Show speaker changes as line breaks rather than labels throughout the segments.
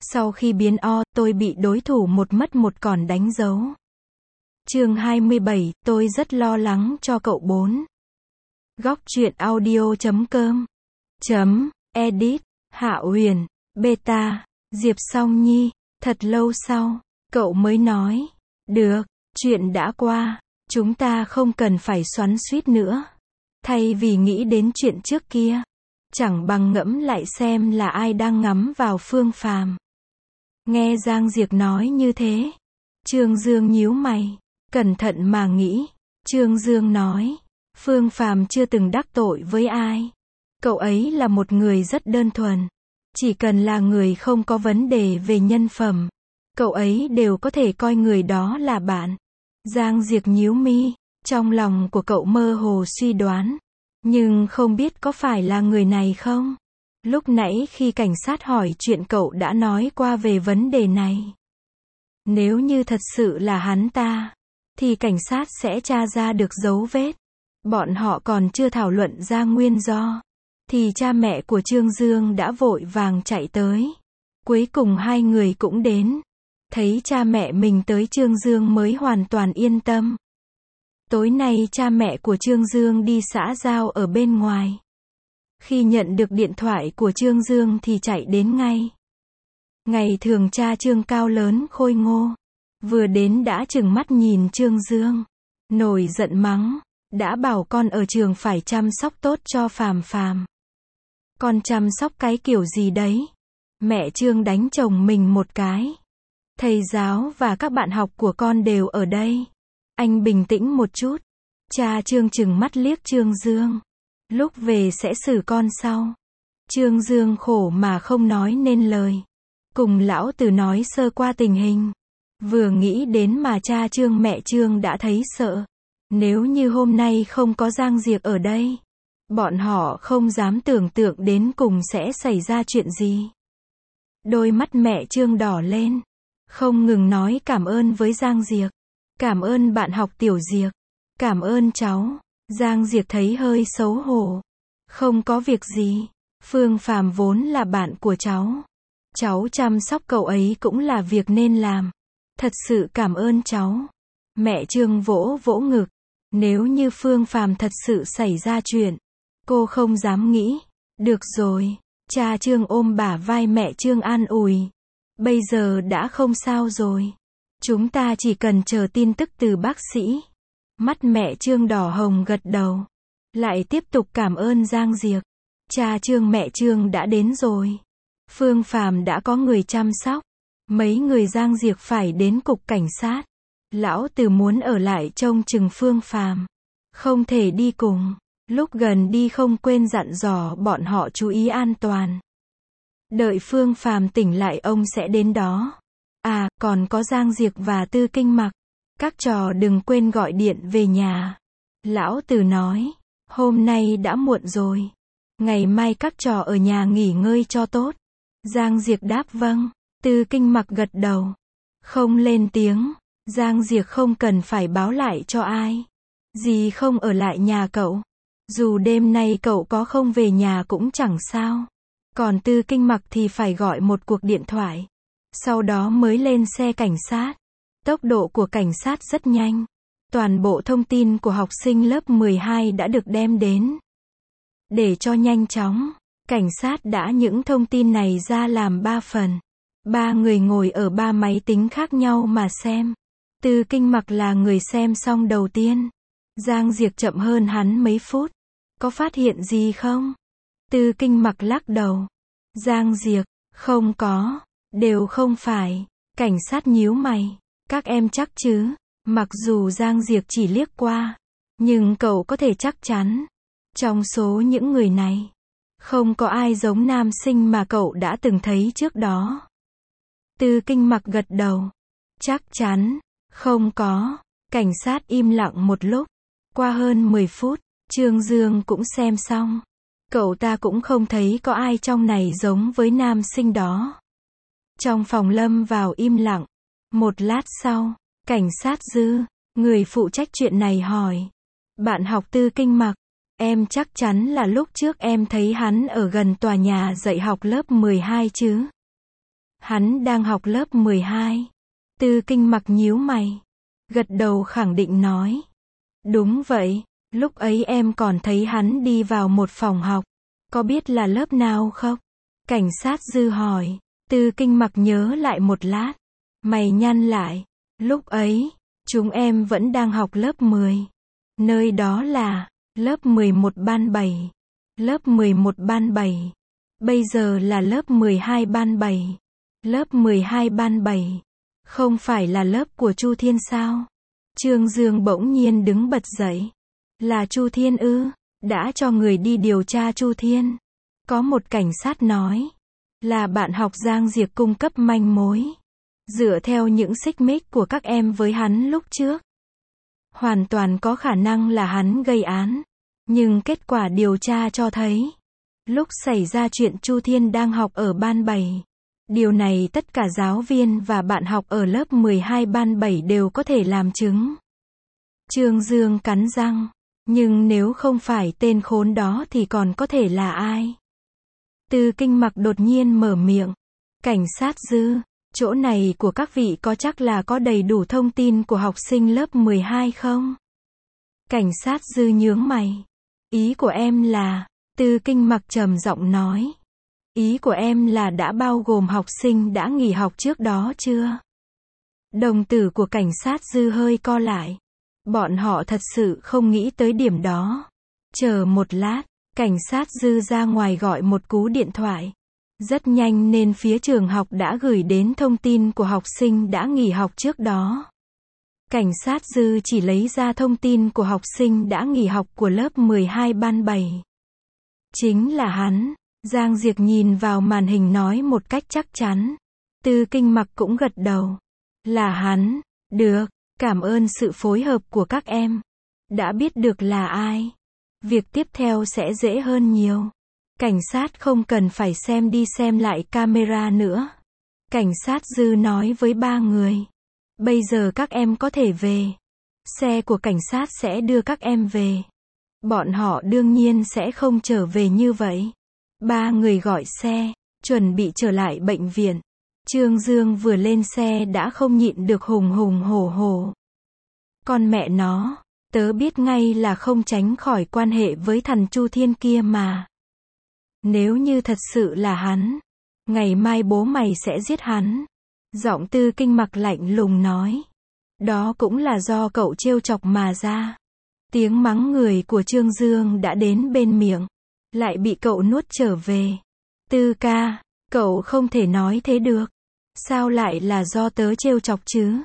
Sau khi biến O, tôi bị đối thủ một mất một còn đánh dấu. Chương 27, tôi rất lo lắng cho cậu 4. Góc truyện audio.com Edit, Hạ Huyền, Beta, Diệp Song Nhi. Thật lâu sau, cậu mới nói, được, chuyện đã qua, chúng ta không cần phải xoắn xuýt nữa. Thay vì nghĩ đến chuyện trước kia, chẳng bằng ngẫm lại xem là ai đang ngắm vào Phương Phàm. Nghe Giang Diệc nói như thế, Trương Dương nhíu mày, cẩn thận mà nghĩ. Trương Dương nói, Phương Phàm chưa từng đắc tội với ai. Cậu ấy là một người rất đơn thuần. Chỉ cần là người không có vấn đề về nhân phẩm, cậu ấy đều có thể coi người đó là bạn. Giang Diệc nhíu mi, trong lòng của cậu mơ hồ suy đoán, nhưng không biết có phải là người này không. Lúc nãy khi cảnh sát hỏi chuyện cậu đã nói qua về vấn đề này. Nếu như thật sự là hắn ta, thì cảnh sát sẽ tra ra được dấu vết. Bọn họ còn chưa thảo luận ra nguyên do, thì cha mẹ của Trương Dương đã vội vàng chạy tới. Cuối cùng hai người cũng đến. Thấy cha mẹ mình tới, Trương Dương mới hoàn toàn yên tâm. Tối nay cha mẹ của Trương Dương đi xã giao ở bên ngoài. Khi nhận được điện thoại của Trương Dương thì chạy đến ngay. Ngày thường cha Trương cao lớn khôi ngô, vừa đến đã trừng mắt nhìn Trương Dương, nổi giận mắng, đã bảo con ở trường phải chăm sóc tốt cho Phàm Phàm. Con chăm sóc cái kiểu gì đấy? Mẹ Trương đánh chồng mình một cái. Thầy giáo và các bạn học của con đều ở đây. Anh bình tĩnh một chút. Cha Trương trừng mắt liếc Trương Dương. Lúc về sẽ xử con sau. Trương Dương khổ mà không nói nên lời. Cùng lão tử nói sơ qua tình hình. Vừa nghĩ đến mà cha Trương mẹ Trương đã thấy sợ. Nếu như hôm nay không có Giang Diệc ở đây, bọn họ không dám tưởng tượng đến cùng sẽ xảy ra chuyện gì. Đôi mắt mẹ Trương đỏ lên, không ngừng nói cảm ơn với Giang Diệc. Cảm ơn bạn học Tiểu Diệc. Cảm ơn cháu. Giang Diệc thấy hơi xấu hổ. Không có việc gì. Phương Phàm vốn là bạn của cháu. Cháu chăm sóc cậu ấy cũng là việc nên làm. Thật sự cảm ơn cháu. Mẹ Trương vỗ vỗ ngực. Nếu như Phương Phàm thật sự xảy ra chuyện, cô không dám nghĩ. Được rồi. Cha Trương ôm bả vai mẹ Trương an ủi. Bây giờ đã không sao rồi. Chúng ta chỉ cần chờ tin tức từ bác sĩ. Mắt mẹ Trương đỏ hồng gật đầu. Lại tiếp tục cảm ơn Giang Diệc. Cha Trương mẹ Trương đã đến rồi. Phương Phàm đã có người chăm sóc. Mấy người Giang Diệc phải đến cục cảnh sát. Lão tử muốn ở lại trông chừng Phương Phàm, không thể đi cùng. Lúc gần đi không quên dặn dò bọn họ chú ý an toàn. Đợi Phương Phàm tỉnh lại ông sẽ đến đó. À, còn có Giang Diệc và Tư Kinh Mặc. Các trò đừng quên gọi điện về nhà. Lão tử nói, hôm nay đã muộn rồi. Ngày mai các trò ở nhà nghỉ ngơi cho tốt. Giang Diệc đáp vâng. Tư Kinh Mặc gật đầu. Không lên tiếng. Giang Diệc không cần phải báo lại cho ai. Dì không ở lại nhà cậu. Dù đêm nay cậu có không về nhà cũng chẳng sao. Còn Tư Kinh Mặc thì phải gọi một cuộc điện thoại. Sau đó mới lên xe cảnh sát. Tốc độ của cảnh sát rất nhanh. Toàn bộ thông tin của học sinh lớp 12 đã được đem đến. Để cho nhanh chóng, cảnh sát đã những thông tin này ra làm 3 phần. 3 người ngồi ở 3 máy tính khác nhau mà xem. Tư Kinh Mặc là người xem xong đầu tiên. Giang Diệc chậm hơn hắn mấy phút. Có phát hiện gì không? Tư Kinh Mặc lắc đầu. Giang Diệc, không có, đều không phải. Cảnh sát nhíu mày. Các em chắc chứ? Mặc dù Giang Diệc chỉ liếc qua, nhưng cậu có thể chắc chắn. Trong số những người này, không có ai giống nam sinh mà cậu đã từng thấy trước đó. Tư Kinh Mặc gật đầu. Chắc chắn, không có. Cảnh sát im lặng một lúc. Qua hơn 10 phút, Trương Dương cũng xem xong. Cậu ta cũng không thấy có ai trong này giống với nam sinh đó. Trong phòng lâm vào im lặng. Một lát sau, cảnh sát Dư, người phụ trách chuyện này hỏi. Bạn học Tư Kinh Mặc, em chắc chắn là lúc trước em thấy hắn ở gần tòa nhà dạy học lớp 12 chứ? Hắn đang học lớp 12. Tư Kinh Mặc nhíu mày. Gật đầu khẳng định nói. Đúng vậy, lúc ấy em còn thấy hắn đi vào một phòng học. Có biết là lớp nào không? Cảnh sát Dư hỏi. Tư Kinh Mặc nhớ lại một lát. Mày nhăn lại. Lúc ấy, chúng em vẫn đang học lớp 10. Nơi đó là lớp 11 ban 7. Lớp 11 ban 7. Bây giờ là lớp 12 ban 7. Lớp 12 ban 7. Không phải là lớp của Chu Thiên sao? Trương Dương bỗng nhiên đứng bật dậy. Là Chu Thiên ư? Đã cho người đi điều tra Chu Thiên. Có một cảnh sát nói. Là bạn học Giang Diệp cung cấp manh mối. Dựa theo những xích mích của các em với hắn lúc trước. Hoàn toàn có khả năng là hắn gây án. Nhưng kết quả điều tra cho thấy. Lúc xảy ra chuyện Chu Thiên đang học ở ban 7. Điều này tất cả giáo viên và bạn học ở lớp 12 ban 7 đều có thể làm chứng. Trương Dương cắn răng. Nhưng nếu không phải tên khốn đó thì còn có thể là ai? Tư Kinh Mặc đột nhiên mở miệng. Cảnh sát Dư, chỗ này của các vị có chắc là có đầy đủ thông tin của học sinh lớp 12 không? Cảnh sát Dư nhướng mày. Ý của em là, Tư Kinh Mặc trầm giọng nói. Ý của em là đã bao gồm học sinh đã nghỉ học trước đó chưa? Đồng tử của cảnh sát Dư hơi co lại. Bọn họ thật sự không nghĩ tới điểm đó. Chờ một lát, cảnh sát Dư ra ngoài gọi một cú điện thoại. Rất nhanh nên phía trường học đã gửi đến thông tin của học sinh đã nghỉ học trước đó. Cảnh sát Dư chỉ lấy ra thông tin của học sinh đã nghỉ học của lớp 12 ban 7. Chính là hắn. Giang Diệp nhìn vào màn hình nói một cách chắc chắn. Tư Kinh Mặc cũng gật đầu. Là hắn. Được, cảm ơn sự phối hợp của các em. Đã biết được là ai. Việc tiếp theo sẽ dễ hơn nhiều. Cảnh sát không cần phải xem đi xem lại camera nữa. Cảnh sát Dư nói với ba người. Bây giờ các em có thể về. Xe của cảnh sát sẽ đưa các em về. Bọn họ đương nhiên sẽ không trở về như vậy. Ba người gọi xe, chuẩn bị trở lại bệnh viện. Trương Dương vừa lên xe đã không nhịn được hùng hùng hổ hổ. Con mẹ nó, tớ biết ngay là không tránh khỏi quan hệ với thằng Chu Thiên kia mà. Nếu như thật sự là hắn, ngày mai bố mày sẽ giết hắn. Giọng Tư Kinh Mặc lạnh lùng nói. Đó cũng là do cậu trêu chọc mà ra. Tiếng mắng người của Trương Dương đã đến bên miệng. Lại bị cậu nuốt trở về. Tư ca, cậu không thể nói thế được. Sao lại là do tớ trêu chọc chứ?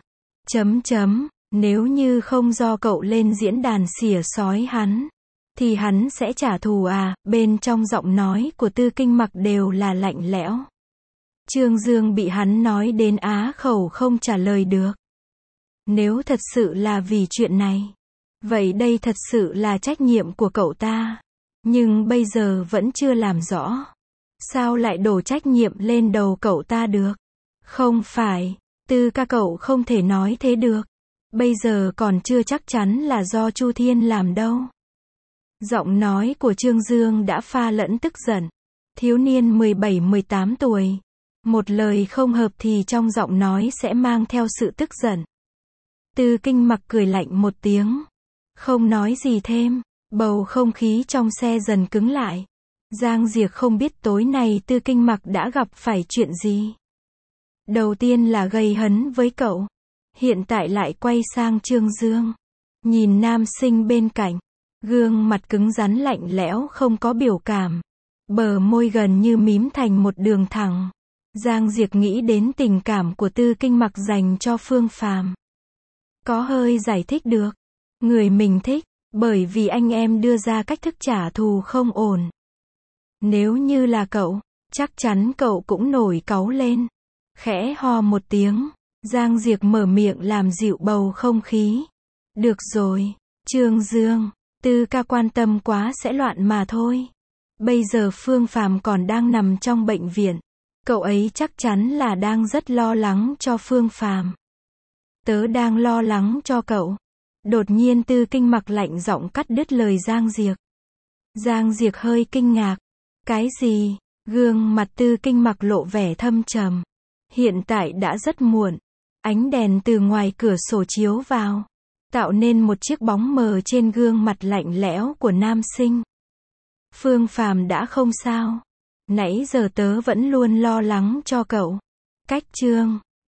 Nếu như không do cậu lên diễn đàn xỉa xói hắn, thì hắn sẽ trả thù à? Bên trong giọng nói của Tư Kinh Mặc đều là lạnh lẽo. Trương Dương bị hắn nói đến á khẩu không trả lời được. Nếu thật sự là vì chuyện này, vậy đây thật sự là trách nhiệm của cậu ta. Nhưng bây giờ vẫn chưa làm rõ. Sao lại đổ trách nhiệm lên đầu cậu ta được? Không phải, Tư ca cậu không thể nói thế được. Bây giờ còn chưa chắc chắn là do Chu Thiên làm đâu. Giọng nói của Trương Dương đã pha lẫn tức giận. Thiếu niên 17-18 tuổi. Một lời không hợp thì trong giọng nói sẽ mang theo sự tức giận. Tư Kinh Mặc cười lạnh một tiếng. Không nói gì thêm. Bầu không khí trong xe dần cứng lại. Giang Diệp không biết tối nay Tư Kinh Mặc đã gặp phải chuyện gì. Đầu tiên là gây hấn với cậu. Hiện tại lại quay sang Trương Dương. Nhìn nam sinh bên cạnh. Gương mặt cứng rắn lạnh lẽo không có biểu cảm. Bờ môi gần như mím thành một đường thẳng. Giang Diệp nghĩ đến tình cảm của Tư Kinh Mặc dành cho Phương Phàm. Có hơi giải thích được. Người mình thích. Bởi vì anh em đưa ra cách thức trả thù không ổn. Nếu như là cậu, chắc chắn cậu cũng nổi cáu lên. Khẽ ho một tiếng, Giang Diệp mở miệng làm dịu bầu không khí. Được rồi, Trương Dương, Tư ca quan tâm quá sẽ loạn mà thôi. Bây giờ Phương Phàm còn đang nằm trong bệnh viện. Cậu ấy chắc chắn là đang rất lo lắng cho Phương Phàm. Tớ đang lo lắng cho cậu. Đột nhiên Tư Kinh Mặc lạnh giọng cắt đứt lời Giang Diệp. Giang Diệp hơi kinh ngạc. Cái gì? Gương mặt Tư Kinh Mặc lộ vẻ thâm trầm. Hiện tại đã rất muộn. Ánh đèn từ ngoài cửa sổ chiếu vào, tạo nên một chiếc bóng mờ trên gương mặt lạnh lẽo của nam sinh. Phương Phàm đã không sao. Nãy giờ tớ vẫn luôn lo lắng cho cậu. Cách chương